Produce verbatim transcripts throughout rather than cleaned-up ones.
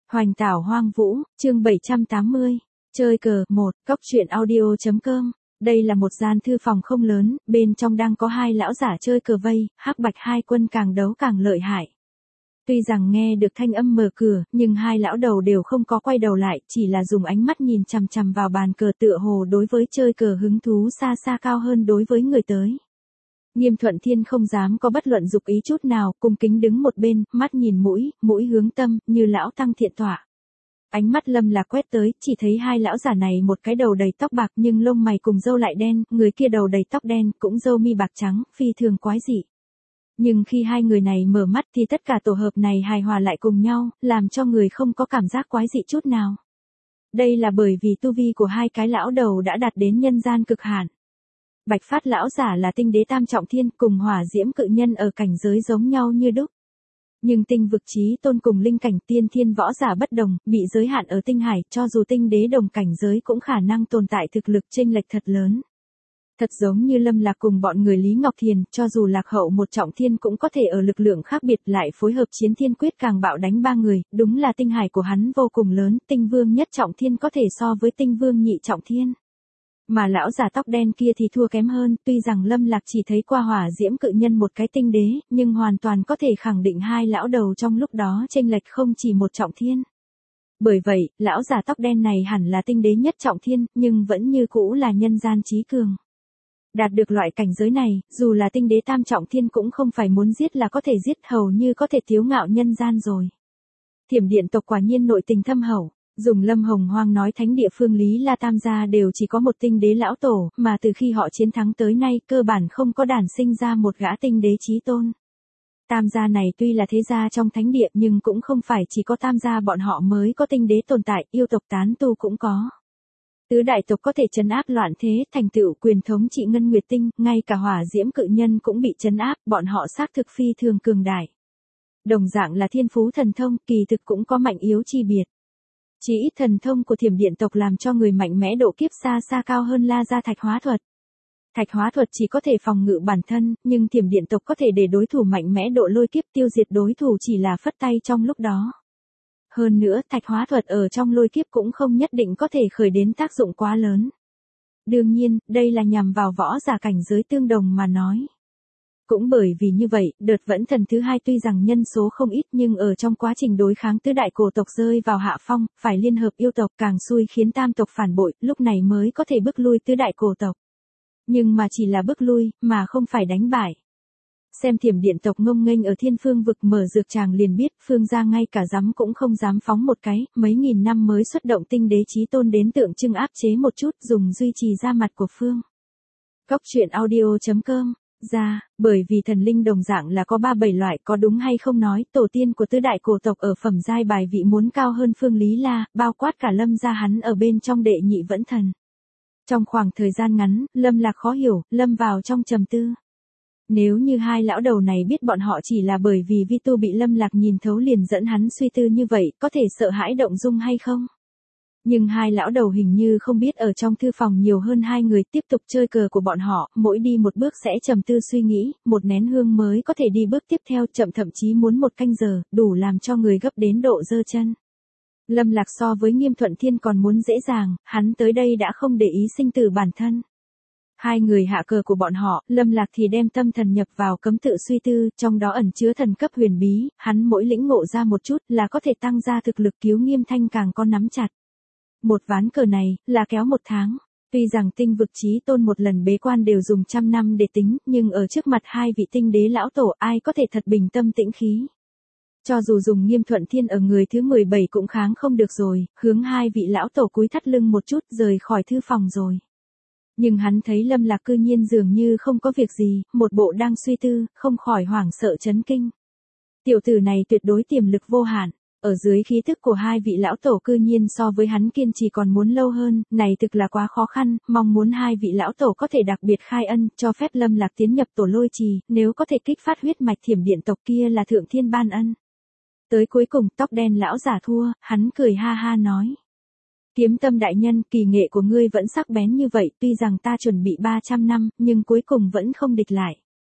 Hoành tảo hoang vũ, chương bảy trăm tám mươi. Chơi cờ, một, cóc truyện audio.com. Đây là một gian thư phòng không lớn, bên trong đang có hai lão giả chơi cờ vây, hắc bạch hai quân càng đấu càng lợi hại. Tuy rằng nghe được thanh âm mở cửa, nhưng hai lão đầu đều không có quay đầu lại, chỉ là dùng ánh mắt nhìn chằm chằm vào bàn cờ tựa hồ đối với chơi cờ hứng thú xa xa cao hơn đối với người tới. Nghiêm Thuận Thiên không dám có bất luận dục ý chút nào, cung kính đứng một bên, mắt nhìn mũi, mũi hướng tâm, như lão tăng thiện tọa. Ánh mắt Lâm Lạc quét tới, chỉ thấy hai lão giả này một cái đầu đầy tóc bạc nhưng lông mày cùng râu lại đen, người kia đầu đầy tóc đen, cũng râu mi bạc trắng, phi thường quái dị. Nhưng khi hai người này mở mắt thì tất cả tổ hợp này hài hòa lại cùng nhau, làm cho người không có cảm giác quái dị chút nào. Đây là bởi vì tu vi của hai cái lão đầu đã đạt đến nhân gian cực hạn. Bạch Phát lão giả là tinh đế tam trọng thiên, cùng Hỏa Diễm cự nhân ở cảnh giới giống nhau như đúc. Nhưng tinh vực chí tôn cùng linh cảnh tiên thiên võ giả bất đồng, bị giới hạn ở tinh hải, cho dù tinh đế đồng cảnh giới cũng khả năng tồn tại thực lực chênh lệch thật lớn. Thật giống như Lâm Lạc cùng bọn người Lý Ngọc Thiền, cho dù lạc hậu một trọng thiên cũng có thể ở lực lượng khác biệt lại phối hợp chiến thiên quyết càng bạo đánh ba người, đúng là tinh hải của hắn vô cùng lớn, tinh vương nhất trọng thiên có thể so với tinh vương nhị trọng thiên. Mà lão già tóc đen kia thì thua kém hơn, tuy rằng Lâm Lạc chỉ thấy qua Hỏa Diễm cự nhân một cái tinh đế, nhưng hoàn toàn có thể khẳng định hai lão đầu trong lúc đó chênh lệch không chỉ một trọng thiên. Bởi vậy, lão già tóc đen này hẳn là tinh đế nhất trọng thiên, nhưng vẫn như cũ là nhân gian trí cường. Đạt được loại cảnh giới này, dù là tinh đế tam trọng thiên cũng không phải muốn giết là có thể giết, hầu như có thể tiếu ngạo nhân gian rồi. Thiểm Điện tộc quả nhiên nội tình thâm hậu. Dùng Lâm Hồng Hoang nói thánh địa phương Lý La Tam gia đều chỉ có một tinh đế lão tổ, mà từ khi họ chiến thắng tới nay cơ bản không có đản sinh ra một gã tinh đế chí tôn. Tam gia này tuy là thế gia trong thánh địa nhưng cũng không phải chỉ có tam gia bọn họ mới có tinh đế tồn tại, yêu tộc tán tu cũng có. Tứ đại tộc có thể trấn áp loạn thế, thành tựu quyền thống trị Ngân Nguyệt Tinh, ngay cả Hỏa Diễm cự nhân cũng bị trấn áp, bọn họ xác thực phi thường cường đại. Đồng dạng là thiên phú thần thông, kỳ thực cũng có mạnh yếu chi biệt. Chỉ ít thần thông của Thiểm Điện tộc làm cho người mạnh mẽ độ kiếp xa xa cao hơn La Gia Thạch Hóa Thuật. Thạch Hóa Thuật chỉ có thể phòng ngự bản thân, nhưng Thiểm Điện tộc có thể để đối thủ mạnh mẽ độ lôi kiếp, tiêu diệt đối thủ chỉ là phất tay trong lúc đó. Hơn nữa, Thạch Hóa Thuật ở trong lôi kiếp cũng không nhất định có thể khởi đến tác dụng quá lớn. Đương nhiên, đây là nhằm vào võ giả cảnh giới tương đồng mà nói. Cũng bởi vì như vậy, đợt vẫn thần thứ hai tuy rằng nhân số không ít nhưng ở trong quá trình đối kháng tứ đại cổ tộc rơi vào hạ phong, phải liên hợp yêu tộc càng xui khiến tam tộc phản bội, lúc này mới có thể bức lui tứ đại cổ tộc. Nhưng mà chỉ là bức lui, mà không phải đánh bại. Xem Thiểm Điện tộc ngông nghênh ở thiên phương vực mở dược tràng liền biết, phương gia ngay cả dám cũng không dám phóng một cái, mấy nghìn năm mới xuất động tinh đế chí tôn đến tượng trưng áp chế một chút, dùng duy trì ra mặt của phương. Cóc truyện audio.com. Ra, bởi vì thần linh đồng dạng là có ba bảy loại, có đúng hay không nói, tổ tiên của tứ đại cổ tộc ở phẩm giai bài vị muốn cao hơn Phương Lý La, bao quát cả Lâm gia hắn ở bên trong đệ nhị vẫn thần. Trong khoảng thời gian ngắn, Lâm Lạc khó hiểu, lâm vào trong trầm tư. Nếu như hai lão đầu này biết bọn họ chỉ là bởi vì vi tu bị Lâm Lạc nhìn thấu liền dẫn hắn suy tư như vậy, có thể sợ hãi động dung hay không? Nhưng hai lão đầu hình như không biết ở trong thư phòng nhiều hơn hai người tiếp tục chơi cờ của bọn họ, mỗi đi một bước sẽ trầm tư suy nghĩ, một nén hương mới có thể đi bước tiếp theo, chậm thậm chí muốn một canh giờ, đủ làm cho người gấp đến độ giơ chân. Lâm Lạc so với Nghiêm Thuận Thiên còn muốn dễ dàng, hắn tới đây đã không để ý sinh tử bản thân. Hai người hạ cờ của bọn họ, Lâm Lạc thì đem tâm thần nhập vào cấm tự suy tư, trong đó ẩn chứa thần cấp huyền bí, hắn mỗi lĩnh ngộ ra một chút là có thể tăng ra thực lực cứu Nghiêm Thanh càng có nắm chặt. Một ván cờ này, là kéo một tháng. Tuy rằng tinh vực chí tôn một lần bế quan đều dùng trăm năm để tính, nhưng ở trước mặt hai vị tinh đế lão tổ ai có thể thật bình tâm tĩnh khí. Cho dù dùng Nghiêm Thuận Thiên ở người thứ mười bảy cũng kháng không được rồi, hướng hai vị lão tổ cúi thắt lưng một chút rời khỏi thư phòng rồi. Nhưng hắn thấy Lâm Lạc cư nhiên dường như không có việc gì, một bộ đang suy tư, không khỏi hoảng sợ chấn kinh. Tiểu tử này tuyệt đối tiềm lực vô hạn. Ở dưới khí thức của hai vị lão tổ cư nhiên so với hắn kiên trì còn muốn lâu hơn, này thực là quá khó khăn, mong muốn hai vị lão tổ có thể đặc biệt khai ân, cho phép Lâm Lạc tiến nhập tổ lôi trì, nếu có thể kích phát huyết mạch Thiểm Điện tộc kia là thượng thiên ban ân. Tới cuối cùng tóc đen lão giả thua, hắn cười ha ha nói. Kiếm Tâm đại nhân, kỳ nghệ của ngươi vẫn sắc bén như vậy, tuy rằng ta chuẩn bị ba trăm năm, nhưng cuối cùng vẫn không địch lại.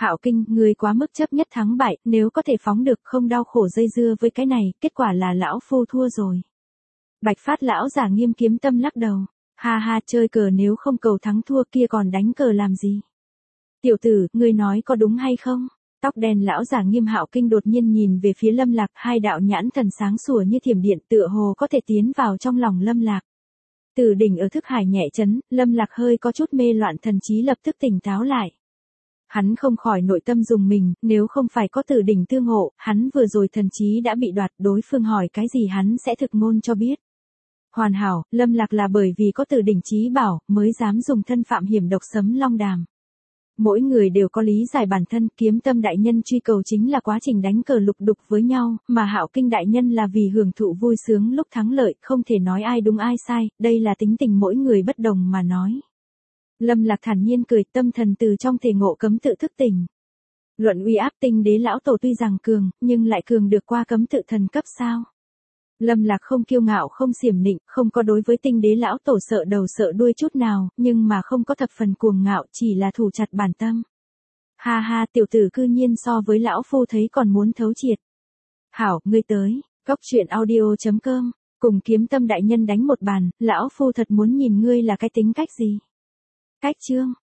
Hạo Kinh, ngươi quá mức chấp nhất thắng bại, nếu có thể phóng được không đau khổ dây dưa với cái này, kết quả là lão phu thua rồi. Bạch Phát lão giả Nghiêm Kiếm Tâm lắc đầu. Ha ha, chơi cờ nếu không cầu thắng thua kia còn đánh cờ làm gì? Tiểu tử, ngươi nói có đúng hay không? Tóc đen lão giả Nghiêm Hạo Kinh đột nhiên nhìn về phía Lâm Lạc, hai đạo nhãn thần sáng sủa như thiểm điện tựa hồ có thể tiến vào trong lòng Lâm Lạc. Từ đỉnh ở thức hải nhẹ chấn, Lâm Lạc hơi có chút mê loạn thần trí lập tức tỉnh táo lại. Hắn không khỏi nội tâm dùng mình, nếu không phải có từ đỉnh tương hộ, hắn vừa rồi thần trí đã bị đoạt, đối phương hỏi cái gì hắn sẽ thực ngôn cho biết. Hoàn hảo, Lâm Lạc là bởi vì có từ đỉnh trí bảo, mới dám dùng thân phạm hiểm độc sấm long đàm. Mỗi người đều có lý giải bản thân, Kiếm Tâm đại nhân truy cầu chính là quá trình đánh cờ lục đục với nhau, mà Hạo Kinh đại nhân là vì hưởng thụ vui sướng lúc thắng lợi, không thể nói ai đúng ai sai, đây là tính tình mỗi người bất đồng mà nói. Lâm Lạc thản nhiên cười, tâm thần từ trong thể ngộ cấm tự thức tỉnh. Luận uy áp tinh đế lão tổ tuy rằng cường, nhưng lại cường được qua cấm tự thần cấp sao? Lâm Lạc không kiêu ngạo không xiểm nịnh, không có đối với tinh đế lão tổ sợ đầu sợ đuôi chút nào, nhưng mà không có thập phần cuồng ngạo, chỉ là thủ chặt bản tâm. Ha ha, tiểu tử cư nhiên so với lão phu thấy còn muốn thấu triệt. Hảo, ngươi tới, cóc truyện audio chấm com, cùng Kiếm Tâm đại nhân đánh một bàn, lão phu thật muốn nhìn ngươi là cái tính cách gì. Cách chương